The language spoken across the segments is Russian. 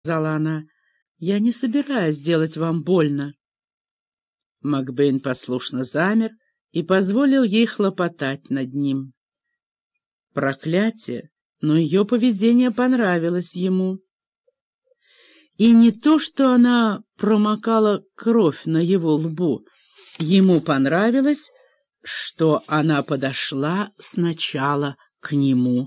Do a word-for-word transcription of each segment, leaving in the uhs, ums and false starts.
сказала она. «Я не собираюсь делать вам больно». Макбейн послушно замер и позволил ей хлопотать над ним. Проклятие, но ее поведение понравилось ему. И не то, что она промокала кровь на его лбу, ему понравилось, что она подошла сначала к нему.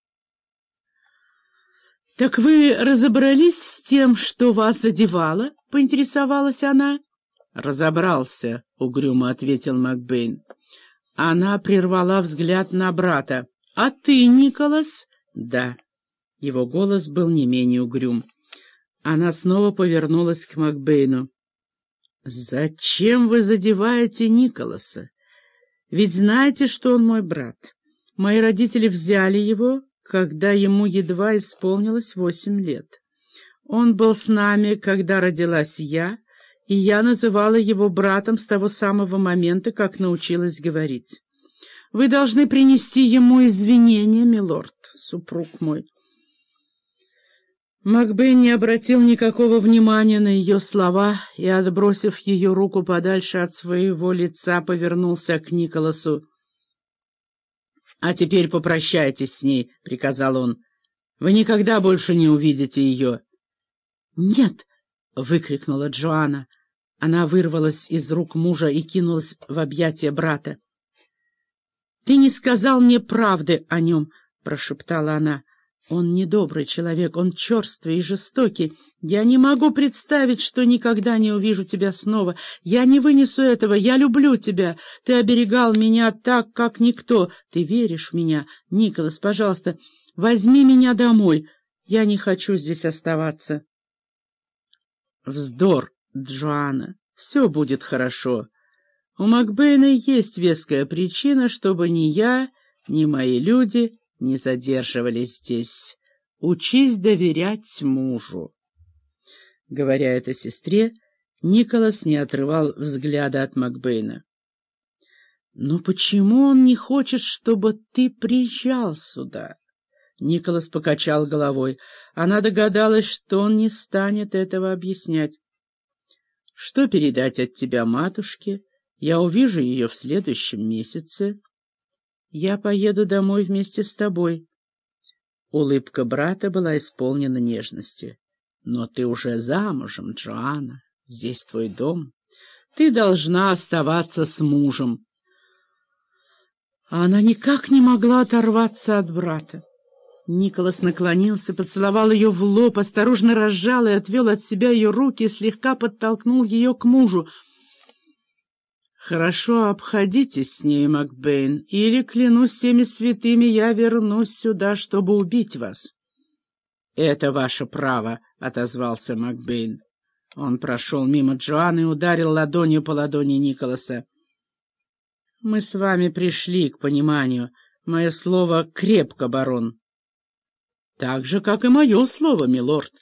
«Так вы разобрались с тем, что вас задевало?» — поинтересовалась она. «Разобрался», — угрюмо ответил Макбейн. Она прервала взгляд на брата. «А ты, Николас?» «Да». Его голос был не менее угрюм. Она снова повернулась к Макбейну. «Зачем вы задеваете Николаса? Ведь знаете, что он мой брат. Мои родители взяли его, когда ему едва исполнилось восемь лет. Он был с нами, когда родилась я, и я называла его братом с того самого момента, как научилась говорить. Вы должны принести ему извинения, милорд, супруг мой». Макбейн не обратил никакого внимания на ее слова и, отбросив ее руку подальше от своего лица, повернулся к Николасу. «А теперь попрощайтесь с ней», — приказал он. «Вы никогда больше не увидите ее». «Нет!» — выкрикнула Джоанна. Она вырвалась из рук мужа и кинулась в объятия брата. «Ты не сказал мне правды о нем», — прошептала она. «Он недобрый человек, он черствый и жестокий. Я не могу представить, что никогда не увижу тебя снова. Я не вынесу этого, я люблю тебя. Ты оберегал меня так, как никто. Ты веришь в меня? Николас, пожалуйста, возьми меня домой. Я не хочу здесь оставаться». «Вздор, Джоанна, все будет хорошо. У Макбейна есть веская причина, чтобы ни я, ни мои люди не задерживались здесь. Учись доверять мужу». Говоря это сестре, Николас не отрывал взгляда от Макбейна. «Но почему он не хочет, чтобы ты приезжал сюда?» Николас покачал головой. Она догадалась, что он не станет этого объяснять. «Что передать от тебя матушке? Я увижу ее в следующем месяце. Я поеду домой вместе с тобой». Улыбка брата была исполнена нежности. «Но ты уже замужем, Джоанна. Здесь твой дом. Ты должна оставаться с мужем». А она никак не могла оторваться от брата. Николас наклонился, поцеловал ее в лоб, осторожно разжал и отвел от себя ее руки и слегка подтолкнул ее к мужу. «Хорошо обходитесь с ней, Макбейн, или, клянусь всеми святыми, я вернусь сюда, чтобы убить вас». «Это ваше право», — отозвался Макбейн. Он прошел мимо Джоанны и ударил ладонью по ладони Николаса. «Мы с вами пришли к пониманию. Мое слово крепко, барон». «Так же, как и мое слово, милорд».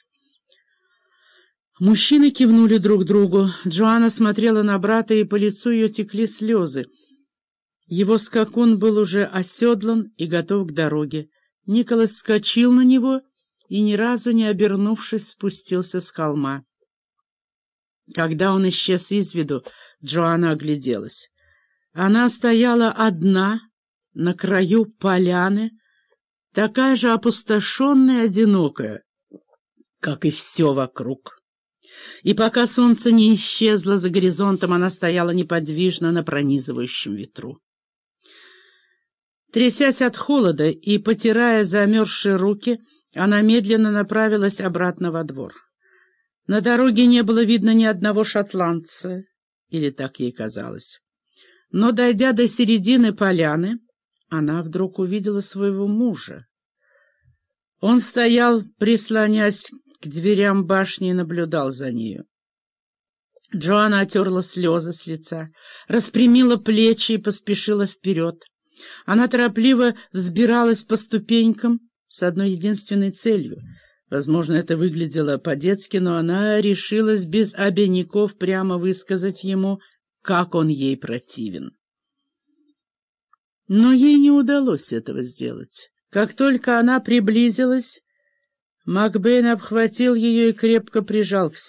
Мужчины кивнули друг другу. Джоанна смотрела на брата, и по лицу ее текли слезы. Его скакун был уже оседлан и готов к дороге. Николас вскочил на него и, ни разу не обернувшись, спустился с холма. Когда он исчез из виду, Джоанна огляделась. Она стояла одна на краю поляны, такая же опустошенная и одинокая, как и все вокруг. И пока солнце не исчезло за горизонтом, она стояла неподвижно на пронизывающем ветру. Трясясь от холода и потирая замерзшие руки, она медленно направилась обратно во двор. На дороге не было видно ни одного шотландца, или так ей казалось. Но, дойдя до середины поляны, она вдруг увидела своего мужа. Он стоял, прислонясь к дверям башни, и наблюдал за нею. Джоанна отерла слезы с лица, распрямила плечи и поспешила вперед. Она торопливо взбиралась по ступенькам с одной единственной целью. Возможно, это выглядело по-детски, но она решилась без обиняков прямо высказать ему, как он ей противен. Но ей не удалось этого сделать. Как только она приблизилась, Макбейн обхватил ее и крепко прижал к себе.